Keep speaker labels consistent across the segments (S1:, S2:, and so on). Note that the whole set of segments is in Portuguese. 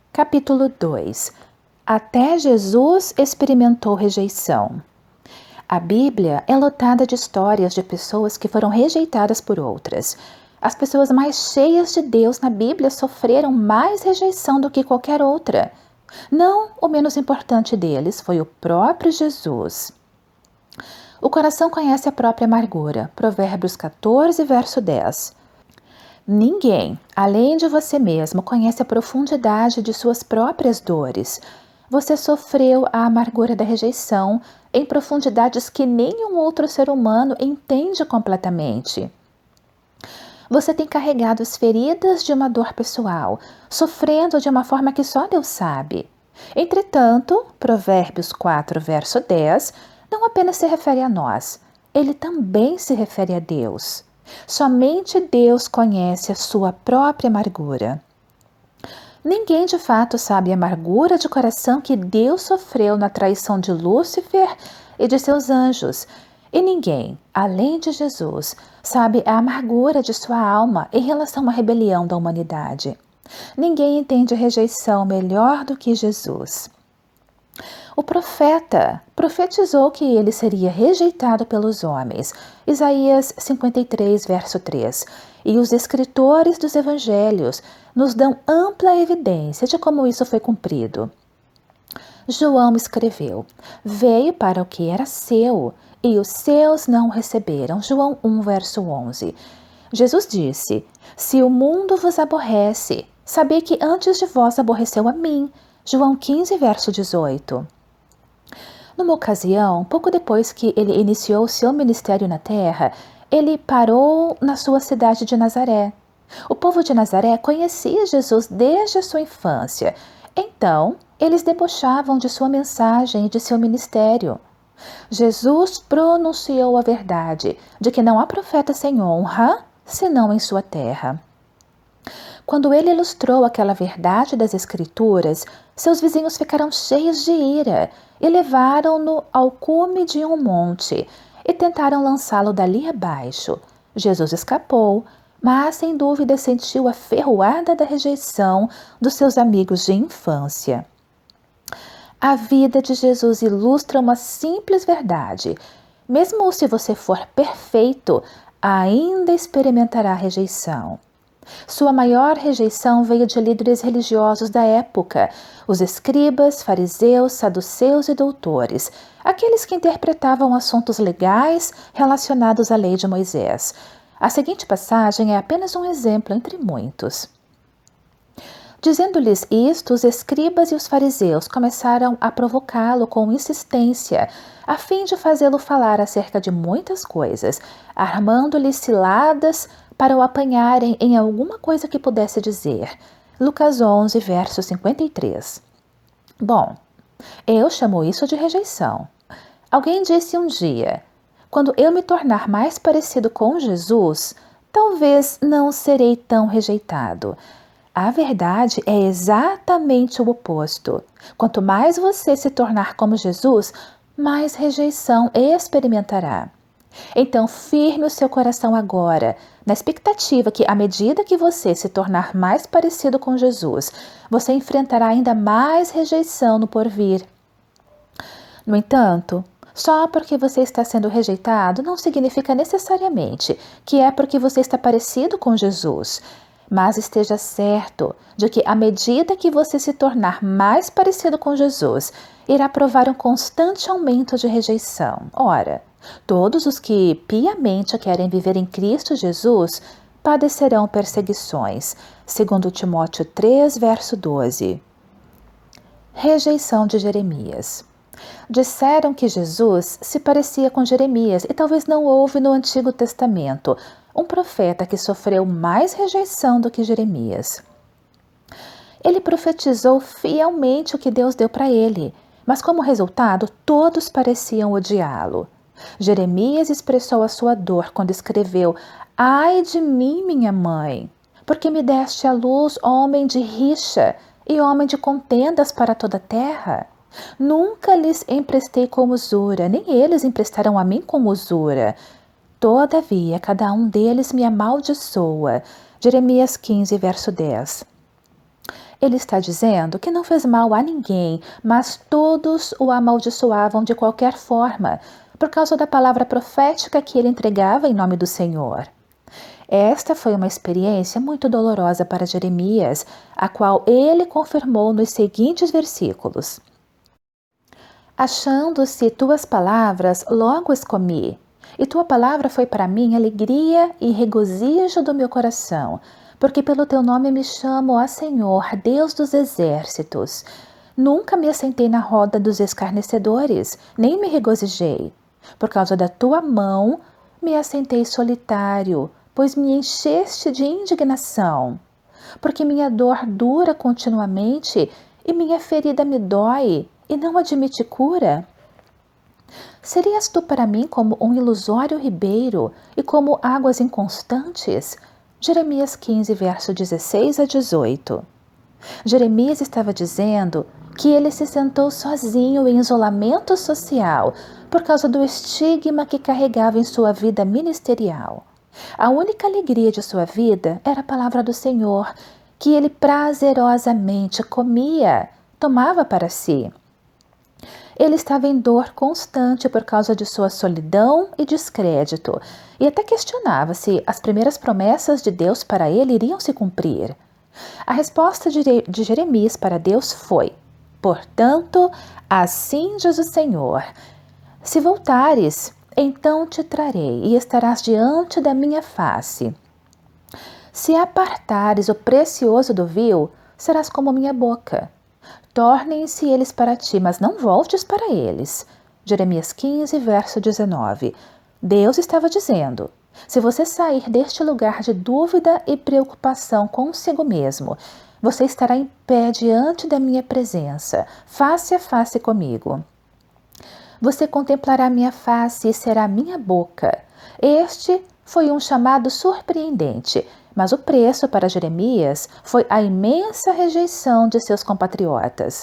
S1: Capítulo 2. Até Jesus experimentou rejeição. A Bíblia é lotada de histórias de pessoas que foram rejeitadas por outras. As pessoas mais cheias de Deus na Bíblia sofreram mais rejeição do que qualquer outra. Não o menos importante deles foi o próprio Jesus. O coração conhece a própria amargura. Provérbios 14, verso 10. Ninguém, além de você mesmo, conhece a profundidade de suas próprias dores. Você sofreu a amargura da rejeição em profundidades que nenhum outro ser humano entende completamente. Você tem carregado as feridas de uma dor pessoal, sofrendo de uma forma que só Deus sabe. Entretanto, Provérbios 4, verso 10, não apenas se refere a nós, ele também se refere a Deus. Somente Deus conhece a sua própria amargura. Ninguém de fato sabe a amargura de coração que Deus sofreu na traição de Lúcifer e de seus anjos. E ninguém, além de Jesus, sabe a amargura de sua alma em relação à rebelião da humanidade. Ninguém entende a rejeição melhor do que Jesus. O profeta profetizou que ele seria rejeitado pelos homens. Isaías 53, verso 3. E os escritores dos evangelhos nos dão ampla evidência de como isso foi cumprido. João escreveu: veio para o que era seu, e os seus não o receberam. João 1, verso 11. Jesus disse: se o mundo vos aborrece, sabei que antes de vós aborreceu a mim. João 15, verso 18. Numa ocasião, pouco depois que ele iniciou seu ministério na terra, ele parou na sua cidade de Nazaré. O povo de Nazaré conhecia Jesus desde a sua infância, então eles debochavam de sua mensagem e de seu ministério. Jesus pronunciou a verdade de que não há profeta sem honra, senão em sua terra. Quando ele ilustrou aquela verdade das Escrituras, seus vizinhos ficaram cheios de ira e levaram-no ao cume de um monte e tentaram lançá-lo dali abaixo. Jesus escapou, mas sem dúvida sentiu a ferroada da rejeição dos seus amigos de infância. A vida de Jesus ilustra uma simples verdade. Mesmo se você for perfeito, ainda experimentará rejeição. Sua maior rejeição veio de líderes religiosos da época, os escribas, fariseus, saduceus e doutores, aqueles que interpretavam assuntos legais relacionados à lei de Moisés. A seguinte passagem é apenas um exemplo entre muitos. Dizendo-lhes isto, os escribas e os fariseus começaram a provocá-lo com insistência, a fim de fazê-lo falar acerca de muitas coisas, armando-lhe ciladas para o apanharem em alguma coisa que pudesse dizer. Lucas 11, verso 53. Bom, eu chamo isso de rejeição. Alguém disse um dia: quando eu me tornar mais parecido com Jesus, talvez não serei tão rejeitado. A verdade é exatamente o oposto. Quanto mais você se tornar como Jesus, mais rejeição experimentará. Então, firme o seu coração agora, na expectativa que, à medida que você se tornar mais parecido com Jesus, você enfrentará ainda mais rejeição no porvir. No entanto, só porque você está sendo rejeitado não significa necessariamente que é porque você está parecido com Jesus. Mas esteja certo de que, à medida que você se tornar mais parecido com Jesus, irá provar um constante aumento de rejeição. Ora, todos os que piamente querem viver em Cristo Jesus padecerão perseguições. 2 Timóteo 3, verso 12. Rejeição de Jeremias. Disseram que Jesus se parecia com Jeremias e talvez não houve no Antigo Testamento um profeta que sofreu mais rejeição do que Jeremias. Ele profetizou fielmente o que Deus deu para ele, mas como resultado, todos pareciam odiá-lo. Jeremias expressou a sua dor quando escreveu: ai de mim, minha mãe, porque me deste à luz homem de rixa e homem de contendas para toda a terra. Nunca lhes emprestei com usura, nem eles emprestaram a mim com usura. Todavia, cada um deles me amaldiçoa. Jeremias 15, verso 10. Ele está dizendo que não fez mal a ninguém, mas todos o amaldiçoavam de qualquer forma, por causa da palavra profética que ele entregava em nome do Senhor. Esta foi uma experiência muito dolorosa para Jeremias, a qual ele confirmou nos seguintes versículos. Achando-se tuas palavras, logo as comi, e tua palavra foi para mim alegria e regozijo do meu coração, porque pelo teu nome me chamo, ó Senhor, Deus dos exércitos. Nunca me assentei na roda dos escarnecedores, nem me regozijei. Por causa da tua mão, me assentei solitário, pois me encheste de indignação. Porque minha dor dura continuamente e minha ferida me dói e não admite cura? Serias tu para mim como um ilusório ribeiro e como águas inconstantes? Jeremias 15, verso 16 a 18. Jeremias estava dizendo que ele se sentou sozinho em isolamento social por causa do estigma que carregava em sua vida ministerial. A única alegria de sua vida era a palavra do Senhor, que ele prazerosamente comia, tomava para si. Ele estava em dor constante por causa de sua solidão e descrédito, e até questionava se as primeiras promessas de Deus para ele iriam se cumprir. A resposta de Jeremias para Deus foi: portanto, assim diz o Senhor, se voltares, então te trarei e estarás diante da minha face. Se apartares o precioso do vil, serás como minha boca. Tornem-se eles para ti, mas não voltes para eles. Jeremias 15, verso 19. Deus estava dizendo: se você sair deste lugar de dúvida e preocupação consigo mesmo, você estará em pé diante da minha presença, face a face comigo. Você contemplará minha face e será minha boca. Este foi um chamado surpreendente, mas o preço para Jeremias foi a imensa rejeição de seus compatriotas.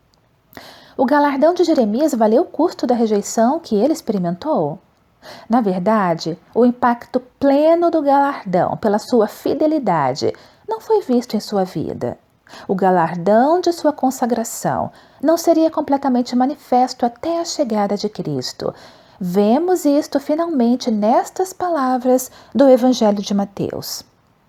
S1: O galardão de Jeremias valeu o custo da rejeição que ele experimentou? Na verdade, o impacto pleno do galardão pela sua fidelidade não foi visto em sua vida. O galardão de sua consagração não seria completamente manifesto até a chegada de Cristo. Vemos isto finalmente nestas palavras do Evangelho de Mateus.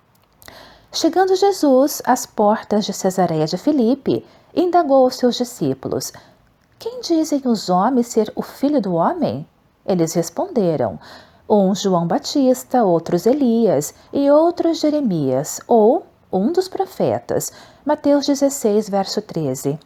S1: Chegando Jesus às portas de Cesareia de Filipe, indagou os seus discípulos: quem dizem os homens ser o Filho do Homem? Eles responderam: uns João Batista, outros Elias e outros Jeremias, ou um dos profetas. Mateus 16, verso 13.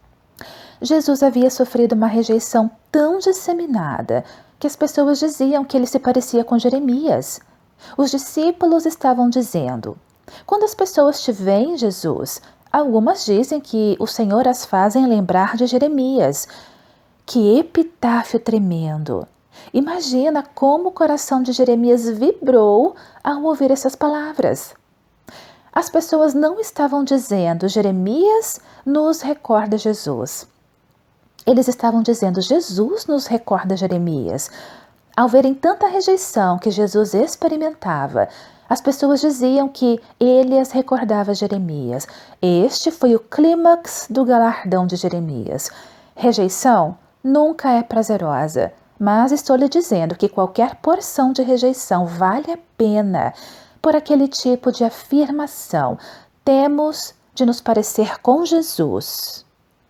S1: Jesus havia sofrido uma rejeição tão disseminada que as pessoas diziam que ele se parecia com Jeremias. Os discípulos estavam dizendo: quando as pessoas te veem, Jesus, algumas dizem que o Senhor as fazem lembrar de Jeremias. Que epitáfio tremendo! Imagina como o coração de Jeremias vibrou ao ouvir essas palavras. As pessoas não estavam dizendo: Jeremias nos recorda Jesus. Eles estavam dizendo: Jesus nos recorda Jeremias. Ao verem tanta rejeição que Jesus experimentava, as pessoas diziam que ele as recordava Jeremias. Este foi o clímax do galardão de Jeremias. Rejeição nunca é prazerosa, mas estou lhe dizendo que qualquer porção de rejeição vale a pena por aquele tipo de afirmação. Temos de nos parecer com Jesus.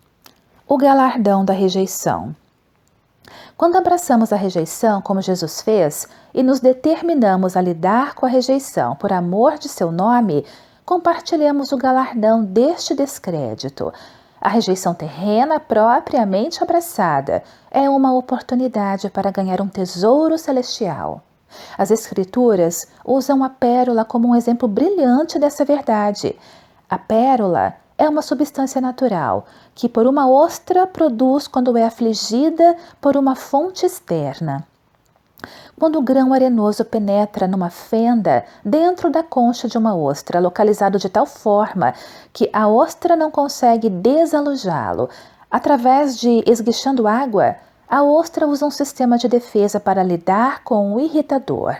S1: O galardão da rejeição. Quando abraçamos a rejeição como Jesus fez e nos determinamos a lidar com a rejeição por amor de seu nome, compartilhamos o galardão deste descrédito. A rejeição terrena propriamente abraçada é uma oportunidade para ganhar um tesouro celestial. As Escrituras usam a pérola como um exemplo brilhante dessa verdade. A pérola é uma substância natural que por uma ostra produz quando é afligida por uma fonte externa. Quando o grão arenoso penetra numa fenda dentro da concha de uma ostra, localizado de tal forma que a ostra não consegue desalojá-lo, através de esguichando água, a ostra usa um sistema de defesa para lidar com o irritador.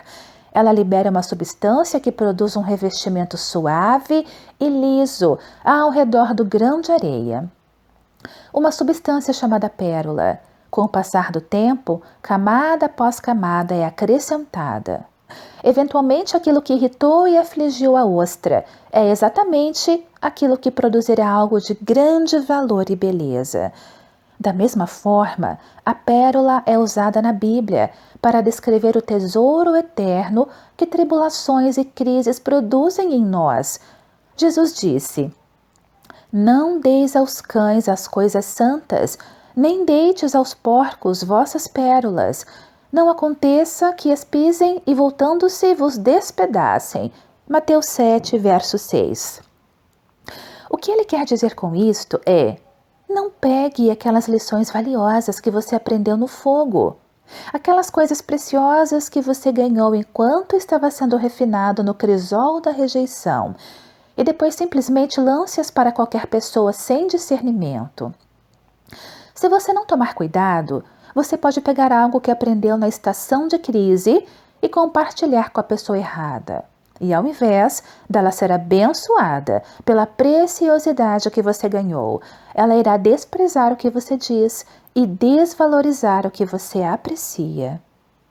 S1: Ela libera uma substância que produz um revestimento suave e liso ao redor do grão de areia. Uma substância chamada pérola. Com o passar do tempo, camada após camada é acrescentada. Eventualmente, aquilo que irritou e afligiu a ostra é exatamente aquilo que produzirá algo de grande valor e beleza. Da mesma forma, a pérola é usada na Bíblia para descrever o tesouro eterno que tribulações e crises produzem em nós. Jesus disse: Não deis aos cães as coisas santas, nem deites aos porcos vossas pérolas. Não aconteça que as pisem e, voltando-se, vos despedacem. Mateus 7, verso 6. O que ele quer dizer com isto é: não pegue aquelas lições valiosas que você aprendeu no fogo, aquelas coisas preciosas que você ganhou enquanto estava sendo refinado no crisol da rejeição, e depois simplesmente lance-as para qualquer pessoa sem discernimento. Se você não tomar cuidado, você pode pegar algo que aprendeu na estação de crise e compartilhar com a pessoa errada. E ao invés dela ser abençoada pela preciosidade que você ganhou, ela irá desprezar o que você diz e desvalorizar o que você aprecia.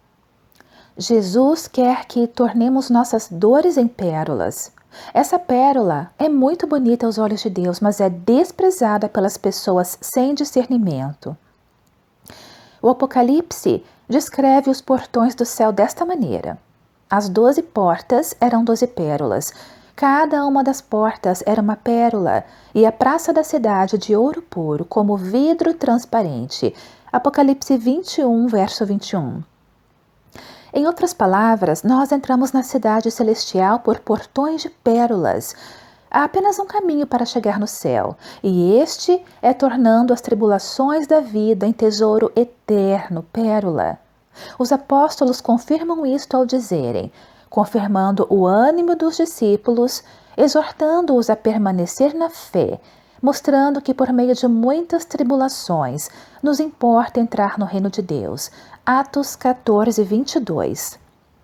S1: Jesus quer que tornemos nossas dores em pérolas. Essa pérola é muito bonita aos olhos de Deus, mas é desprezada pelas pessoas sem discernimento. O Apocalipse descreve os portões do céu desta maneira. As 12 portas eram 12 pérolas. Cada uma das portas era uma pérola, e a praça da cidade de ouro puro, como vidro transparente. Apocalipse 21, verso 21. Em outras palavras, nós entramos na cidade celestial por portões de pérolas. Há apenas um caminho para chegar no céu, e este é tornando as tribulações da vida em tesouro eterno, pérola. Os apóstolos confirmam isto ao dizerem, confirmando o ânimo dos discípulos, exortando-os a permanecer na fé, mostrando que por meio de muitas tribulações nos importa entrar no reino de Deus. Atos 14, 22.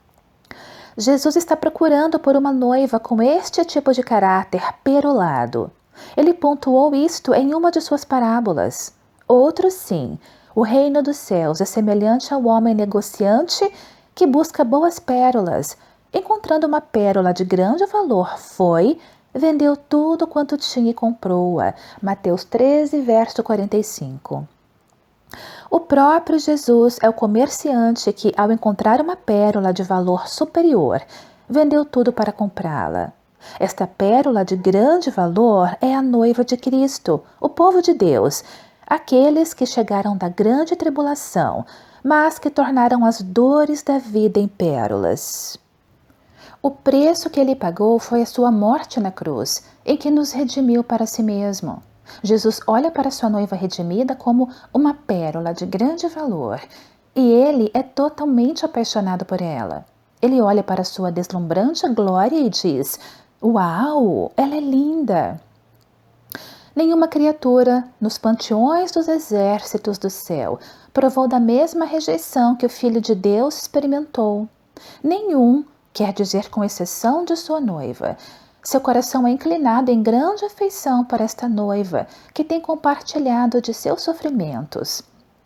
S1: Jesus está procurando por uma noiva com este tipo de caráter perolado. Ele pontuou isto em uma de suas parábolas. Outro sim, o reino dos céus é semelhante ao homem negociante que busca boas pérolas. Encontrando uma pérola de grande valor, vendeu tudo quanto tinha e comprou-a. Mateus 13, verso 45. O próprio Jesus é o comerciante que, ao encontrar uma pérola de valor superior, vendeu tudo para comprá-la. Esta pérola de grande valor é a noiva de Cristo, o povo de Deus, aqueles que chegaram da grande tribulação, mas que tornaram as dores da vida em pérolas. O preço que ele pagou foi a sua morte na cruz, em que nos redimiu para si mesmo. Jesus olha para sua noiva redimida como uma pérola de grande valor, e ele é totalmente apaixonado por ela. Ele olha para sua deslumbrante glória e diz: "Uau, ela é linda!" Nenhuma criatura, nos panteões dos exércitos do céu, provou da mesma rejeição que o Filho de Deus experimentou. Nenhum, quer dizer com exceção de sua noiva. Seu coração é inclinado em grande afeição para esta noiva, que tem compartilhado de seus sofrimentos.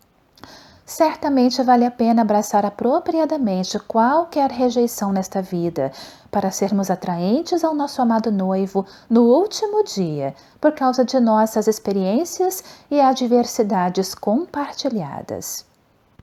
S1: Certamente vale a pena abraçar apropriadamente qualquer rejeição nesta vida, para sermos atraentes ao nosso amado noivo no último dia, por causa de nossas experiências e adversidades compartilhadas.